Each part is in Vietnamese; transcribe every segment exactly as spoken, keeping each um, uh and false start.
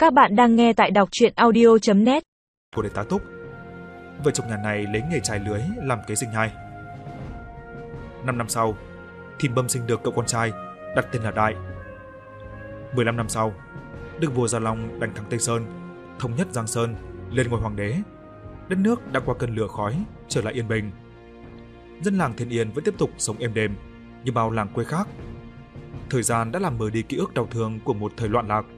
Các bạn đang nghe tại đọc truyện audio chấm net. Của để tá túc. Vợ chồng nhà này lấy nghề chài lưới làm kế sinh nhai. Năm năm sau, Thìn Bâm sinh được cậu con trai, đặt tên là Đại. mười lăm năm sau, Đức vua Gia Long đánh thắng Tây Sơn, thống nhất Giang Sơn, lên ngôi hoàng đế. Đất nước đã qua cơn lửa khói, trở lại yên bình. Dân làng Thiên Yên vẫn tiếp tục sống êm đềm như bao làng quê khác. Thời gian đã làm mờ đi ký ức đau thương của một thời loạn lạc.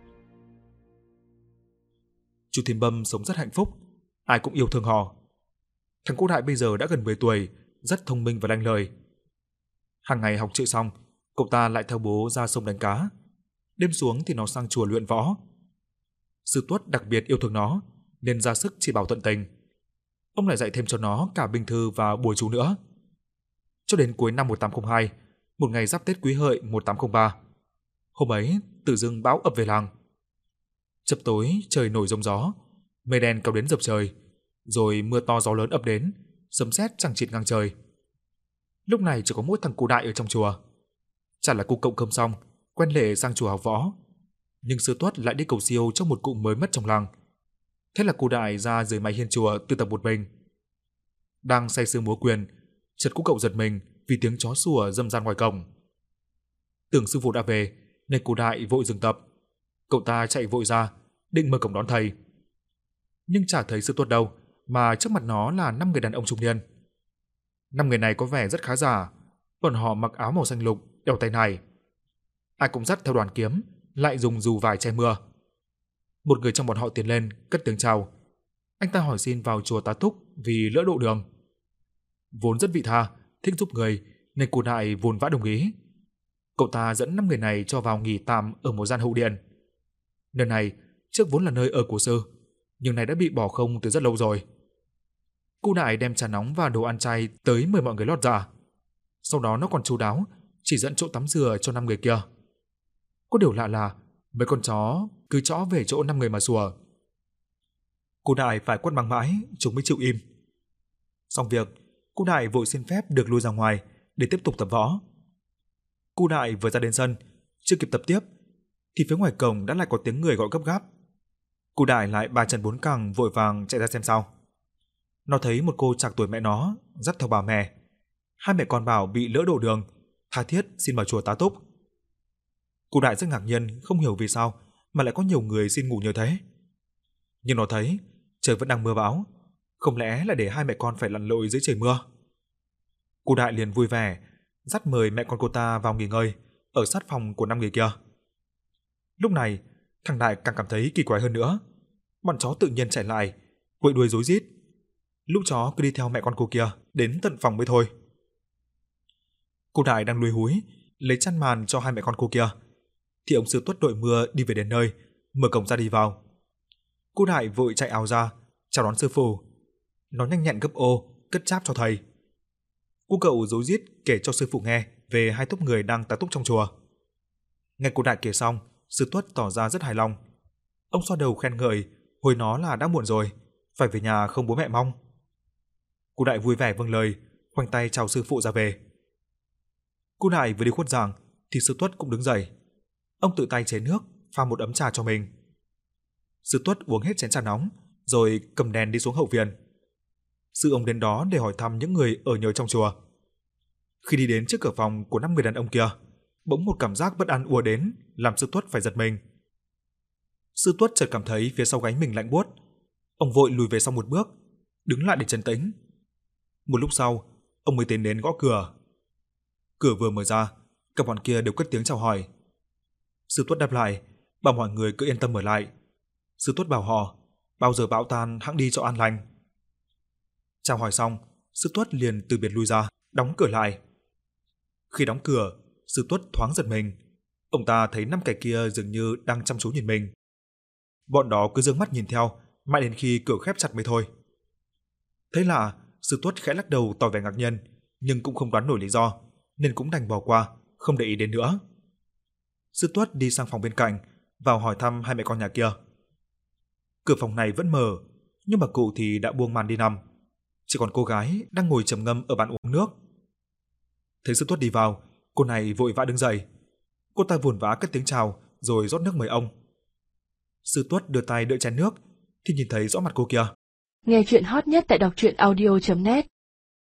Chú Thìn Bâm sống rất hạnh phúc, ai cũng yêu thương họ. Thằng cô Đại bây giờ đã gần mười tuổi, rất thông minh và lanh lợi. Hàng ngày học chữ xong, cậu ta lại theo bố ra sông đánh cá. Đêm xuống thì nó sang chùa luyện võ. Sư Tuất đặc biệt yêu thương nó, nên ra sức chỉ bảo tận tình. Ông lại dạy thêm cho nó cả binh thư và bùa chú nữa. Cho đến cuối năm một nghìn tám trăm lẻ hai, một ngày giáp Tết Quý Hợi một nghìn tám trăm lẻ ba, hôm ấy tự dưng bão ập về làng. Chập tối trời nổi giông gió, mây đen kéo đến dập trời, rồi mưa to gió lớn ập đến, sấm sét chằng chịt ngang trời. Lúc này chỉ có mỗi thằng cu Đại ở trong chùa. Chả là cu cộng cơm xong, quen lệ sang chùa học võ, nhưng sư Tuất lại đi cầu siêu cho một cụ mới mất trong làng. Thế là cu Đại ra dưới mái hiên chùa tu tập một mình. Đang say sưa múa quyền, chợt cu cậu giật mình vì tiếng chó sủa râm ran ngoài cổng. Tưởng sư phụ đã về, nên cu Đại vội dừng tập. Cậu ta chạy vội ra, định mở cổng đón thầy. Nhưng chả thấy sư Tuất đâu, mà trước mặt nó là năm người đàn ông trung niên. Năm người này có vẻ rất khá giả, bọn họ mặc áo màu xanh lục, đeo tay nải. Ai cũng dắt theo đoàn kiếm, lại dùng dù vải che mưa. Một người trong bọn họ tiến lên, cất tiếng chào. Anh ta hỏi xin vào chùa tá túc vì lỡ độ đường. Vốn rất vị tha, thích giúp người, nên cô Đại vốn vã đồng ý. Cậu ta dẫn năm người này cho vào nghỉ tạm ở một gian hậu điện. Nơi này trước vốn là nơi ở của sư, nhưng nay đã bị bỏ không từ rất lâu rồi. Cô Đại đem trà nóng và đồ ăn chay tới mời mọi người lót dạ. Sau đó nó còn chu đáo chỉ dẫn chỗ tắm rửa cho năm người kia. Có điều lạ là mấy con chó cứ chõ về chỗ năm người mà sủa. Cô Đại phải quát mắng mãi chúng mới chịu im. Xong việc, cô Đại vội xin phép được lui ra ngoài để tiếp tục tập võ. Cô Đại vừa ra đến sân, chưa kịp tập tiếp thì phía ngoài cổng đã lại có tiếng người gọi gấp gáp. Cô Đại lại ba chân bốn cẳng vội vàng chạy ra xem sao. Nó thấy một cô trạc tuổi mẹ nó dắt theo bà mẹ. Hai mẹ con bảo bị lỡ đổ đường, tha thiết xin vào chùa tá túc. Cô Đại rất ngạc nhiên, không hiểu vì sao mà lại có nhiều người xin ngủ như thế. Nhưng nó thấy trời vẫn đang mưa bão, không lẽ là để hai mẹ con phải lặn lội dưới trời mưa. Cô Đại liền vui vẻ dắt mời mẹ con cô ta vào nghỉ ngơi ở sát phòng của năm người kia. Lúc này, thằng Đại càng cảm thấy kỳ quái hơn nữa. Bọn chó tự nhiên chạy lại, quậy đuôi rối rít. Lũ chó cứ đi theo mẹ con cô kia đến tận phòng mới thôi. Cô Đại đang lùi húi lấy chăn màn cho hai mẹ con cô kia, thì ông sư Tuất đội mưa đi về đến nơi, mở cổng ra đi vào. Cô Đại vội chạy ào ra chào đón sư phụ. Nó nhanh nhẹn gấp ô cất cháp cho thầy. Cô cậu rối rít kể cho sư phụ nghe về hai tốp người đang tá túc trong chùa. Nghe cô Đại kể xong, sư Tuất tỏ ra rất hài lòng. Ông xoa đầu khen ngợi, hồi nó là đã muộn rồi, phải về nhà không bố mẹ mong. Cô Đại vui vẻ vâng lời, khoanh tay chào sư phụ ra về. Cô Đại vừa đi khuất giảng thì sư Tuất cũng đứng dậy. Ông tự tay chế nước, pha một ấm trà cho mình. Sư Tuất uống hết chén trà nóng, rồi cầm đèn đi xuống hậu viện. Sư ông đến đó để hỏi thăm những người ở nhờ trong chùa. Khi đi đến trước cửa phòng của năm người đàn ông kia, bỗng một cảm giác bất an ùa đến, làm sư Tuất phải giật mình. Sư Tuất chợt cảm thấy phía sau gáy mình lạnh buốt. Ông vội lùi về sau một bước, đứng lại để trấn tĩnh. Một lúc sau, ông mới tiến đến gõ cửa. Cửa vừa mở ra, các bọn kia đều cất tiếng chào hỏi. Sư Tuất đáp lại, bảo mọi người cứ yên tâm mở lại. Sư Tuất bảo họ, bao giờ bão tan hẵng đi cho an lành. Chào hỏi xong, sư Tuất liền từ biệt lui ra, đóng cửa lại. Khi đóng cửa, sư Tuất thoáng giật mình. Ông ta thấy năm kẻ kia dường như đang chăm chú nhìn mình. Bọn đó cứ giương mắt nhìn theo, mãi đến khi cửa khép chặt mới thôi. Thế là sư Tuất khẽ lắc đầu tỏ vẻ ngạc nhiên, nhưng cũng không đoán nổi lý do, nên cũng đành bỏ qua, không để ý đến nữa. Sư Tuất đi sang phòng bên cạnh, vào hỏi thăm hai mẹ con nhà kia. Cửa phòng này vẫn mở, nhưng bà cụ thì đã buông màn đi nằm. Chỉ còn cô gái đang ngồi trầm ngâm ở bàn uống nước. Thấy sư Tuất đi vào, cô này vội vã đứng dậy. Cô ta vồn vã cất tiếng chào rồi rót nước mời ông. Sư Tuất đưa tay đỡ chén nước thì nhìn thấy rõ mặt cô kia. Nghe chuyện hot nhất tại đọc truyện audio chấm net